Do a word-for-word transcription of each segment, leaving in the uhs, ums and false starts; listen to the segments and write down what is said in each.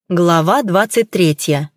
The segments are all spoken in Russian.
Глава двадцать третья.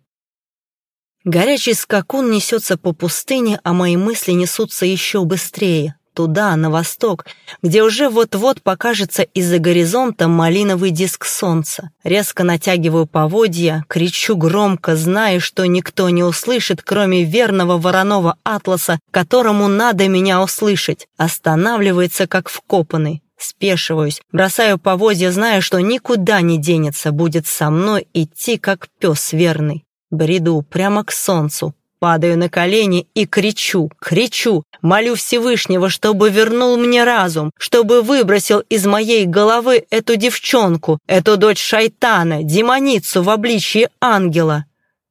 Горячий скакун несется по пустыне, а мои мысли несутся еще быстрее, туда, на восток, где уже вот-вот покажется из-за горизонта малиновый диск солнца. Резко натягиваю поводья, кричу громко, зная, что никто не услышит, кроме верного вороного атласа, которому надо меня услышать. Останавливается, как вкопанный. Спешиваюсь, бросаю поводья, зная, что никуда не денется, будет со мной идти, как пес верный. Бреду прямо к солнцу, падаю на колени и кричу, кричу, молю Всевышнего, чтобы вернул мне разум, чтобы выбросил из моей головы эту девчонку, эту дочь шайтана, демоницу в обличье ангела.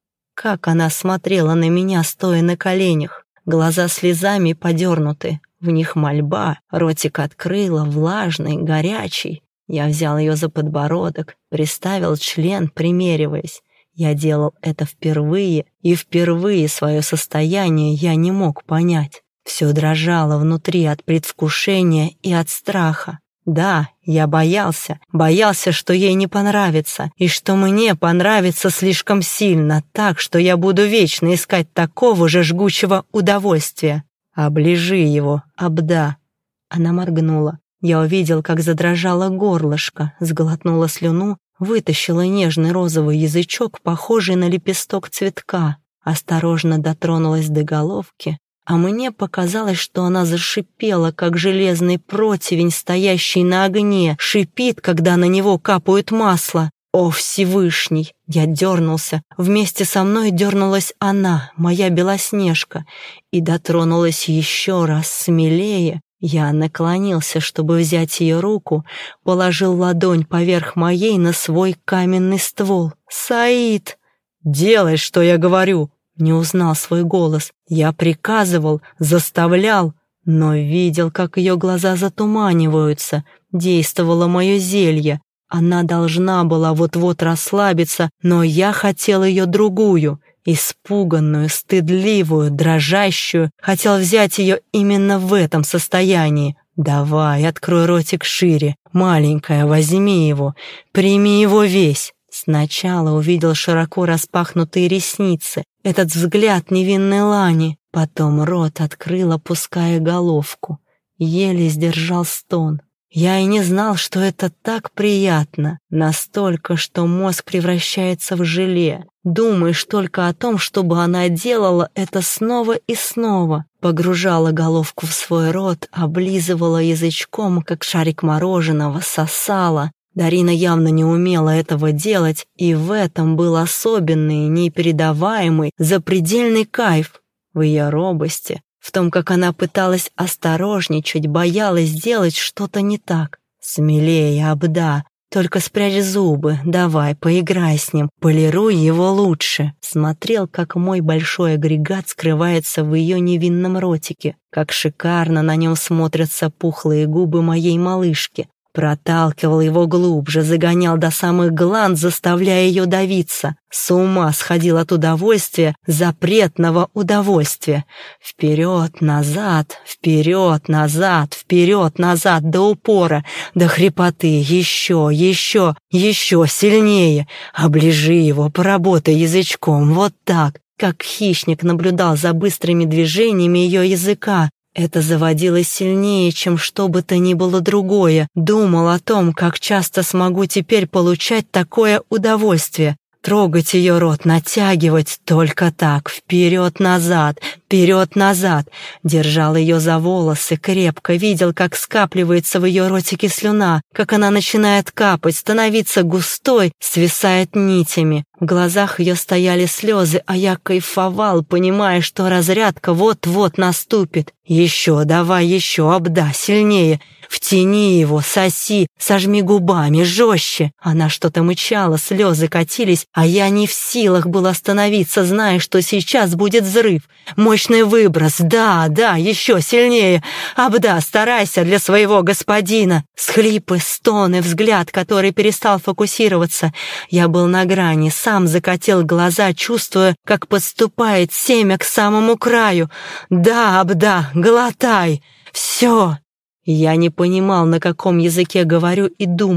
Как она смотрела на меня, стоя на коленях, глаза слезами подернуты. В них мольба, ротик открыла, влажный, горячий. Я взял ее за подбородок, приставил член, примериваясь. Я делал это впервые, и впервые свое состояние я не мог понять. Все дрожало внутри от предвкушения и от страха. Да, я боялся, боялся, что ей не понравится, и что мне понравится слишком сильно, так, что я буду вечно искать такого же жгучего удовольствия. «Оближи его, Абда!» Она моргнула. Я увидел, как задрожало горлышко, сглотнула слюну, вытащила нежный розовый язычок, похожий на лепесток цветка, осторожно дотронулась до головки, а мне показалось, что она зашипела, как железный противень, стоящий на огне, шипит, когда на него капают масло. О, Всевышний! Я дернулся. Вместе со мной дернулась она, моя Белоснежка, и дотронулась еще раз смелее. Я наклонился, чтобы взять ее руку, положил ладонь поверх моей на свой каменный ствол. «Саид!» «Делай, что я говорю!» Не узнал свой голос. Я приказывал, заставлял, но видел, как ее глаза затуманиваются. Действовало мое зелье. Она должна была вот-вот расслабиться, но я хотел ее другую, испуганную, стыдливую, дрожащую, хотел взять ее именно в этом состоянии. «Давай, открой ротик шире, маленькая, возьми его, прими его весь». Сначала увидел широко распахнутые ресницы, этот взгляд невинной лани, потом рот открыл, опуская головку. Еле сдержал стон. Я и не знал, что это так приятно, настолько, что мозг превращается в желе. Думаешь только о том, чтобы она делала это снова и снова. Погружала головку в свой рот, облизывала язычком, как шарик мороженого, сосала. Дарина явно не умела этого делать, и в этом был особенный, непередаваемый, запредельный кайф. В ее робости, в том, как она пыталась осторожничать, боялась сделать что-то не так. «Смелее, Абда, только спрячь зубы, давай, поиграй с ним, полируй его лучше». Смотрел, как мой большой агрегат скрывается в ее невинном ротике, как шикарно на нем смотрятся пухлые губы моей малышки. Проталкивал его глубже, загонял до самых гланд, заставляя ее давиться. С ума сходил от удовольствия, запретного удовольствия. Вперед, назад, вперед, назад, вперед, назад, до упора, до хрипоты, еще, еще, еще сильнее. Оближи его, поработай язычком, вот так, как хищник наблюдал за быстрыми движениями ее языка. Это заводило сильнее, чем что бы то ни было другое. Думал о том, как часто смогу теперь получать такое удовольствие. Трогать ее рот, натягивать только так, вперед-назад, вперед-назад. Держал ее за волосы крепко, видел, как скапливается в ее ротике слюна, как она начинает капать, становиться густой, свисает нитями. В глазах ее стояли слезы, а я кайфовал, понимая, что разрядка вот-вот наступит. Еще, давай еще, Абда, сильнее. Втяни его, соси, сожми губами, жестче. Она что-то мычала, слезы катились, а я не в силах был остановиться, зная, что сейчас будет взрыв. Мощный выброс, да, да, еще сильнее. Абда, старайся для своего господина. Схлипы, стоны, взгляд, который перестал фокусироваться. Я был на грани, сам закатил глаза, чувствуя, как подступает семя к самому краю. Да, Абда, глотай. Все. Я не понимал, на каком языке говорю и думаю.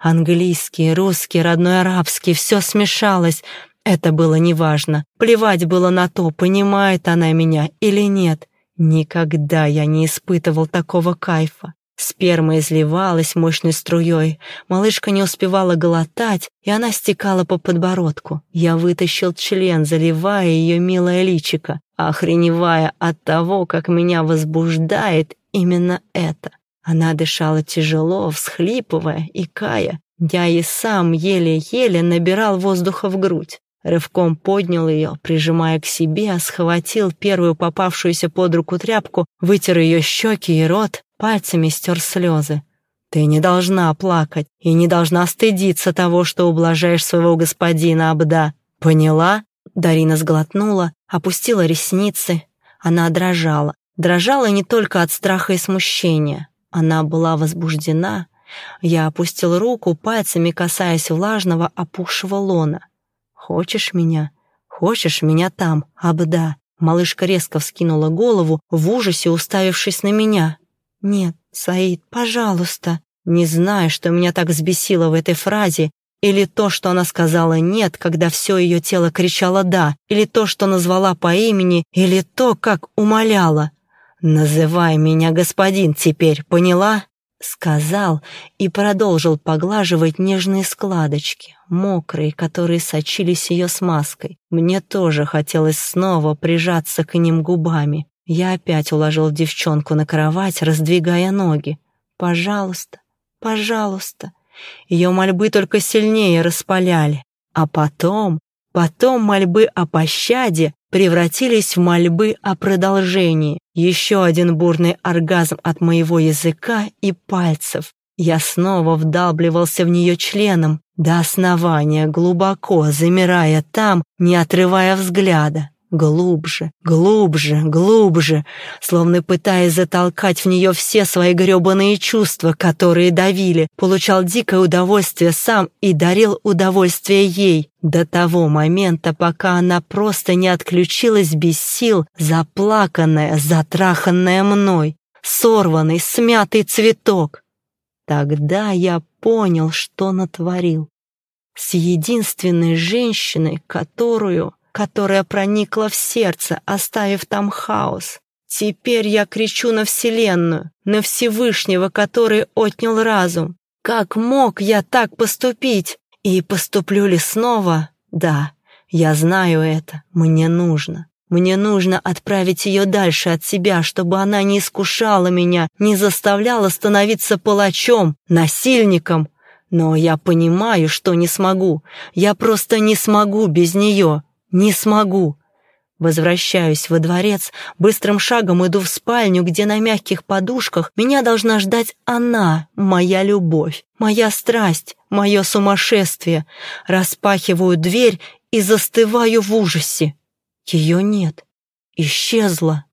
Английский, русский, родной арабский, все смешалось. Это было неважно. Плевать было на то, понимает она меня или нет. Никогда я не испытывал такого кайфа. Сперма изливалась мощной струей, малышка не успевала глотать, и она стекала по подбородку. Я вытащил член, заливая ее милое личико, охреневая от того, как меня возбуждает именно это. Она дышала тяжело, всхлипывая, икая. Я и сам еле-еле набирал воздуха в грудь. Рывком поднял ее, прижимая к себе, схватил первую попавшуюся под руку тряпку, вытер ее щеки и рот, пальцами стер слезы. «Ты не должна плакать и не должна стыдиться того, что ублажаешь своего господина Абда. Поняла?» Дарина сглотнула, опустила ресницы. Она дрожала. Дрожала не только от страха и смущения. Она была возбуждена. Я опустил руку, пальцами касаясь влажного, опухшего лона. «Хочешь меня? Хочешь меня там, Абда?» Малышка резко вскинула голову, в ужасе уставившись на меня. «Нет, Саид, пожалуйста». Не знаю, что меня так взбесило в этой фразе, или то, что она сказала «нет», когда все ее тело кричало «да», или то, что назвала по имени, или то, как умоляла. «Называй меня господин теперь, поняла?» Сказал и продолжил поглаживать нежные складочки, мокрые, которые сочились ее смазкой. Мне тоже хотелось снова прижаться к ним губами. Я опять уложил девчонку на кровать, раздвигая ноги. «Пожалуйста, пожалуйста». Ее мольбы только сильнее распаляли. А потом, потом мольбы о пощаде превратились в мольбы о продолжении. Еще один бурный оргазм от моего языка и пальцев. Я снова вдалбливался в нее членом, до основания, глубоко, замирая там, не отрывая взгляда. Глубже, глубже, глубже, словно пытаясь затолкать в нее все свои гребаные чувства, которые давили, получал дикое удовольствие сам и дарил удовольствие ей, до того момента, пока она просто не отключилась без сил, заплаканная, затраханная мной, сорванный, смятый цветок. Тогда я понял, что натворил. С единственной женщиной, которую... которая проникла в сердце, оставив там хаос. Теперь я кричу на Вселенную, на Всевышнего, который отнял разум. Как мог я так поступить? И поступлю ли снова? Да, я знаю это, мне нужно. Мне нужно отправить ее дальше от себя, чтобы она не искушала меня, не заставляла становиться палачом, насильником. Но я понимаю, что не смогу. Я просто не смогу без нее. Не смогу. Возвращаюсь во дворец, быстрым шагом иду в спальню, где на мягких подушках меня должна ждать она, моя любовь, моя страсть, мое сумасшествие. Распахиваю дверь и застываю в ужасе. Ее нет. Исчезла.